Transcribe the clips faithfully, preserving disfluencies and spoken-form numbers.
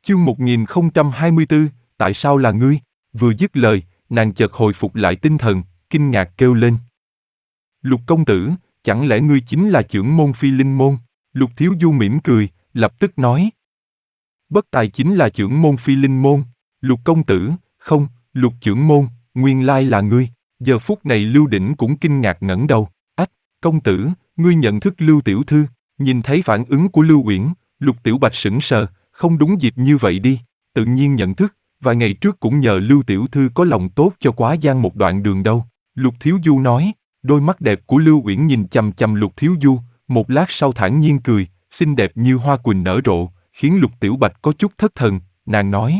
Chương một nghìn không trăm hai mươi tư, tại sao là ngươi? Vừa dứt lời, nàng chợt hồi phục lại tinh thần, kinh ngạc kêu lên. Lục công tử, chẳng lẽ ngươi chính là chưởng môn Phi Linh môn? Lục Thiếu Du mỉm cười, lập tức nói. Bất tài chính là chưởng môn Phi Linh môn. Lục công tử, không, Lục chưởng môn, nguyên lai là ngươi. Giờ phút này Lưu Đỉnh cũng kinh ngạc ngẩng đầu. Ách, công tử, ngươi nhận thức Lưu tiểu thư? Nhìn thấy phản ứng của Lưu Uyển, Lục Tiểu Bạch sững sờ, không đúng dịp như vậy đi, tự nhiên nhận thức, vài ngày trước cũng nhờ Lưu tiểu thư có lòng tốt cho Quá Giang một đoạn đường đâu. Lục Thiếu Du nói, đôi mắt đẹp của Lưu Uyển nhìn chằm chằm Lục Thiếu Du, một lát sau thản nhiên cười, xinh đẹp như hoa quỳnh nở rộ, khiến Lục Tiểu Bạch có chút thất thần, nàng nói.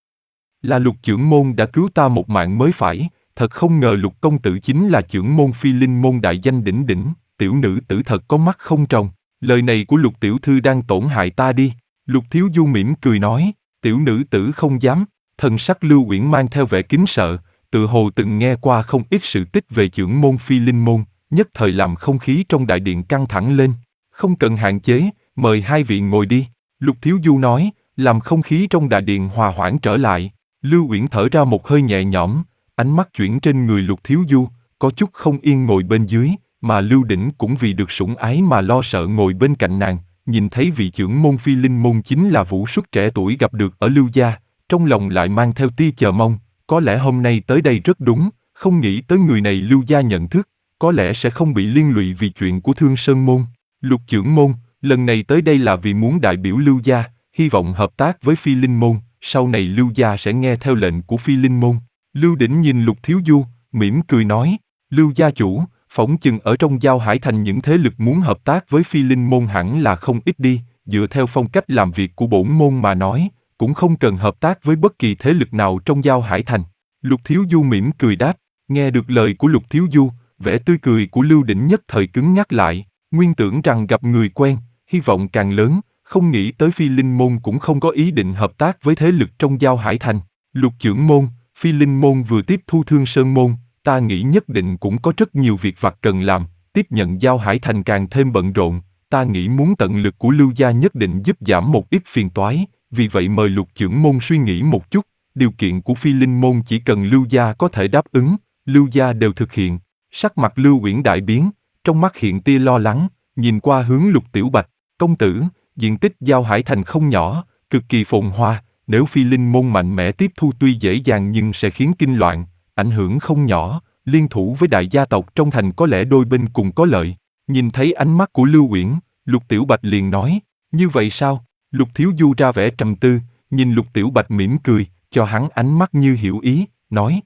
Là Lục chưởng môn đã cứu ta một mạng mới phải, thật không ngờ Lục công tử chính là chưởng môn Phi Linh môn đại danh đỉnh đỉnh, tiểu nữ tử thật có mắt không tròng, lời này của Lục tiểu thư đang tổn hại ta đi. Lục Thiếu Du mỉm cười nói, tiểu nữ tử không dám, thần sắc Lưu Uyển mang theo vẻ kính sợ, tự hồ từng nghe qua không ít sự tích về chưởng môn Phi Linh môn, nhất thời làm không khí trong đại điện căng thẳng lên. Không cần hạn chế, mời hai vị ngồi đi. Lục Thiếu Du nói, làm không khí trong đại điện hòa hoãn trở lại. Lưu Uyển thở ra một hơi nhẹ nhõm, ánh mắt chuyển trên người Lục Thiếu Du, có chút không yên ngồi bên dưới, mà Lưu Đỉnh cũng vì được sủng ái mà lo sợ ngồi bên cạnh nàng. Nhìn thấy vị chưởng môn Phi Linh môn chính là vũ xuất trẻ tuổi gặp được ở Lưu gia, trong lòng lại mang theo tia chờ mong, có lẽ hôm nay tới đây rất đúng, không nghĩ tới người này Lưu gia nhận thức, có lẽ sẽ không bị liên lụy vì chuyện của Thương Sơn môn. Lục chưởng môn, lần này tới đây là vì muốn đại biểu Lưu gia, hy vọng hợp tác với Phi Linh môn, sau này Lưu gia sẽ nghe theo lệnh của Phi Linh môn. Lưu Đỉnh nhìn Lục Thiếu Du, mỉm cười nói, Lưu gia chủ, phỏng chừng ở trong Giao Hải Thành những thế lực muốn hợp tác với Phi Linh môn hẳn là không ít đi, dựa theo phong cách làm việc của bổn môn mà nói, cũng không cần hợp tác với bất kỳ thế lực nào trong Giao Hải Thành. Lục Thiếu Du mỉm cười đáp, nghe được lời của Lục Thiếu Du, vẻ tươi cười của Lưu Đỉnh nhất thời cứng nhắc lại, nguyên tưởng rằng gặp người quen, hy vọng càng lớn, không nghĩ tới Phi Linh môn cũng không có ý định hợp tác với thế lực trong Giao Hải Thành. Lục chưởng môn, Phi Linh môn vừa tiếp thu Thương Sơn môn, ta nghĩ nhất định cũng có rất nhiều việc vặt cần làm, tiếp nhận Giao Hải Thành càng thêm bận rộn, ta nghĩ muốn tận lực của Lưu gia nhất định giúp giảm một ít phiền toái, vì vậy mời Lục chưởng môn suy nghĩ một chút, điều kiện của Phi Linh môn chỉ cần Lưu gia có thể đáp ứng, Lưu gia đều thực hiện. Sắc mặt Lưu Uyển đại biến, trong mắt hiện tia lo lắng, nhìn qua hướng Lục Tiểu Bạch, công tử, diện tích Giao Hải Thành không nhỏ, cực kỳ phồn hoa, nếu Phi Linh môn mạnh mẽ tiếp thu tuy dễ dàng nhưng sẽ khiến kinh loạn, ảnh hưởng không nhỏ, liên thủ với đại gia tộc trong thành có lẽ đôi bên cùng có lợi. Nhìn thấy ánh mắt của Lưu Uyển, Lục Tiểu Bạch liền nói, như vậy sao? Lục Thiếu Du ra vẻ trầm tư, nhìn Lục Tiểu Bạch mỉm cười, cho hắn ánh mắt như hiểu ý, nói.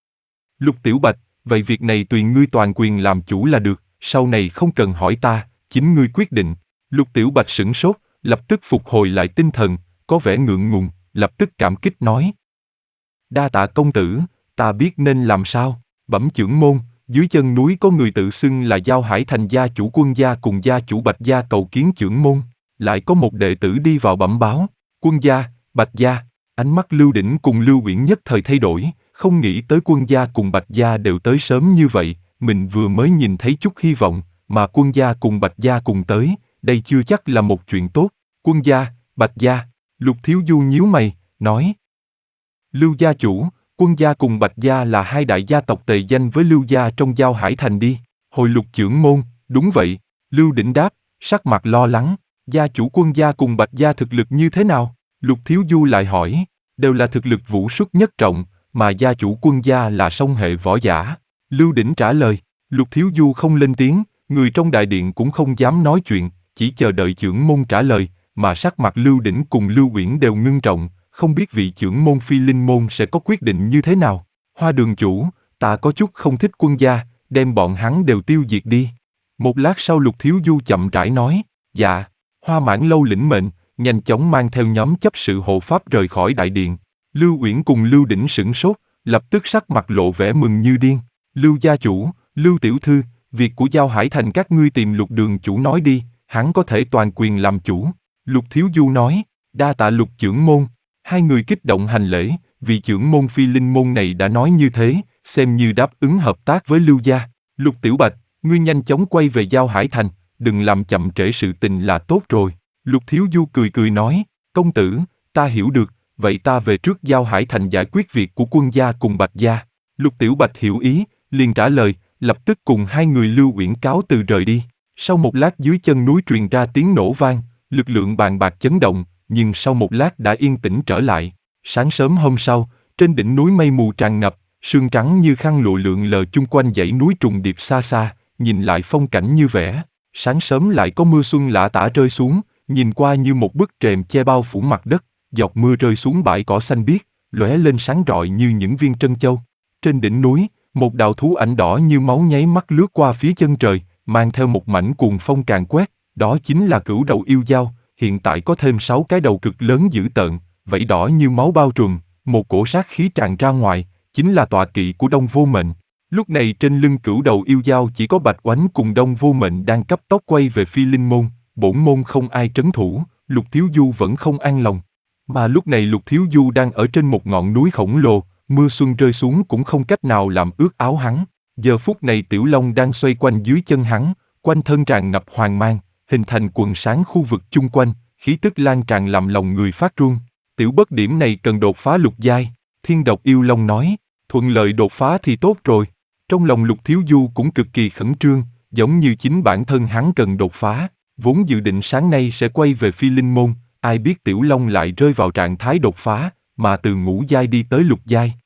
Lục Tiểu Bạch, vậy việc này tùy ngươi toàn quyền làm chủ là được, sau này không cần hỏi ta, chính ngươi quyết định. Lục Tiểu Bạch sửng sốt, lập tức phục hồi lại tinh thần, có vẻ ngượng ngùng, lập tức cảm kích nói. Đa tạ công tử, ta biết nên làm sao. Bẩm chưởng môn, dưới chân núi có người tự xưng là Giao Hải Thành gia chủ Quân gia cùng gia chủ Bạch gia cầu kiến chưởng môn, lại có một đệ tử đi vào bẩm báo, Quân gia, Bạch gia. Ánh mắt Lưu Đỉnh cùng Lưu Uyển nhất thời thay đổi, không nghĩ tới Quân gia cùng Bạch gia đều tới sớm như vậy, mình vừa mới nhìn thấy chút hy vọng, mà Quân gia cùng Bạch gia cùng tới, đây chưa chắc là một chuyện tốt. Quân gia, Bạch gia. Lục Thiếu Du nhíu mày, nói. Lưu gia chủ, Quân gia cùng Bạch gia là hai đại gia tộc tề danh với Lưu gia trong Giao Hải Thành đi. Hồi Lục chưởng môn, đúng vậy. Lưu Đỉnh đáp, sắc mặt lo lắng. Gia chủ Quân gia cùng Bạch gia thực lực như thế nào? Lục Thiếu Du lại hỏi, đều là thực lực vũ xuất nhất trọng, mà gia chủ Quân gia là song hệ võ giả. Lưu Đỉnh trả lời, Lục Thiếu Du không lên tiếng, người trong đại điện cũng không dám nói chuyện, chỉ chờ đợi chưởng môn trả lời, mà sắc mặt Lưu Đỉnh cùng Lưu Uyển đều ngưng trọng, không biết vị chưởng môn Phi Linh môn sẽ có quyết định như thế nào. Hoa đường chủ, ta có chút không thích Quân gia, đem bọn hắn đều tiêu diệt đi. Một lát sau Lục Thiếu Du chậm rãi nói, dạ. Hoa Mãn Lâu lĩnh mệnh, nhanh chóng mang theo nhóm chấp sự hộ pháp rời khỏi đại điện. Lưu Uyển cùng Lưu Đỉnh sửng sốt, lập tức sắc mặt lộ vẻ mừng như điên. Lưu gia chủ, Lưu tiểu thư, việc của Giao Hải Thành các ngươi tìm Lục đường chủ nói đi, hắn có thể toàn quyền làm chủ. Lục Thiếu Du nói, đa tạ Lục chưởng môn. Hai người kích động hành lễ, vì chưởng môn Phi Linh môn này đã nói như thế, xem như đáp ứng hợp tác với Lưu gia. Lục Tiểu Bạch, ngươi nhanh chóng quay về Giao Hải Thành, đừng làm chậm trễ sự tình là tốt rồi. Lục Thiếu Du cười cười nói, công tử, ta hiểu được, vậy ta về trước giao Hải Thành giải quyết việc của quân gia cùng Bạch gia. Lục Tiểu Bạch hiểu ý, liền trả lời, lập tức cùng hai người Lưu Uyển cáo từ rời đi. Sau một lát dưới chân núi truyền ra tiếng nổ vang, lực lượng bàn bạc chấn động, nhưng sau một lát đã yên tĩnh trở lại. Sáng sớm hôm sau, trên đỉnh núi mây mù tràn ngập, sương trắng như khăn lụa lượn lờ chung quanh dãy núi trùng điệp xa xa, nhìn lại phong cảnh như vẽ. Sáng sớm lại có mưa xuân lã tả rơi xuống, nhìn qua như một bức rèm che bao phủ mặt đất, giọt mưa rơi xuống bãi cỏ xanh biếc, lóe lên sáng rọi như những viên trân châu. Trên đỉnh núi, một đạo thú ảnh đỏ như máu nháy mắt lướt qua phía chân trời, mang theo một mảnh cuồng phong càn quét, đó chính là cửu đầu yêu dao, hiện tại có thêm sáu cái đầu cực lớn dữ tợn, vảy đỏ như máu bao trùm, một cổ sát khí tràn ra ngoài, chính là tọa kỵ của Đông Vô Mệnh. Lúc này trên lưng cửu đầu yêu dao chỉ có Bạch Oánh cùng Đông Vô Mệnh đang cấp tốc quay về Phi Linh Môn, bổn môn không ai trấn thủ, Lục Thiếu Du vẫn không an lòng. Mà lúc này Lục Thiếu Du đang ở trên một ngọn núi khổng lồ, mưa xuân rơi xuống cũng không cách nào làm ướt áo hắn. Giờ phút này Tiểu Long đang xoay quanh dưới chân hắn, quanh thân tràn ngập hoàng mang, hình thành quần sáng khu vực chung quanh, khí tức lan tràn làm lòng người phát run. Tiểu Bất điểm này cần đột phá lục giai, Thiên Độc Yêu Long nói, thuận lợi đột phá thì tốt rồi. Trong lòng Lục Thiếu Du cũng cực kỳ khẩn trương, giống như chính bản thân hắn cần đột phá, vốn dự định sáng nay sẽ quay về Phi Linh Môn, ai biết Tiểu Long lại rơi vào trạng thái đột phá, mà từ ngũ giai đi tới lục giai.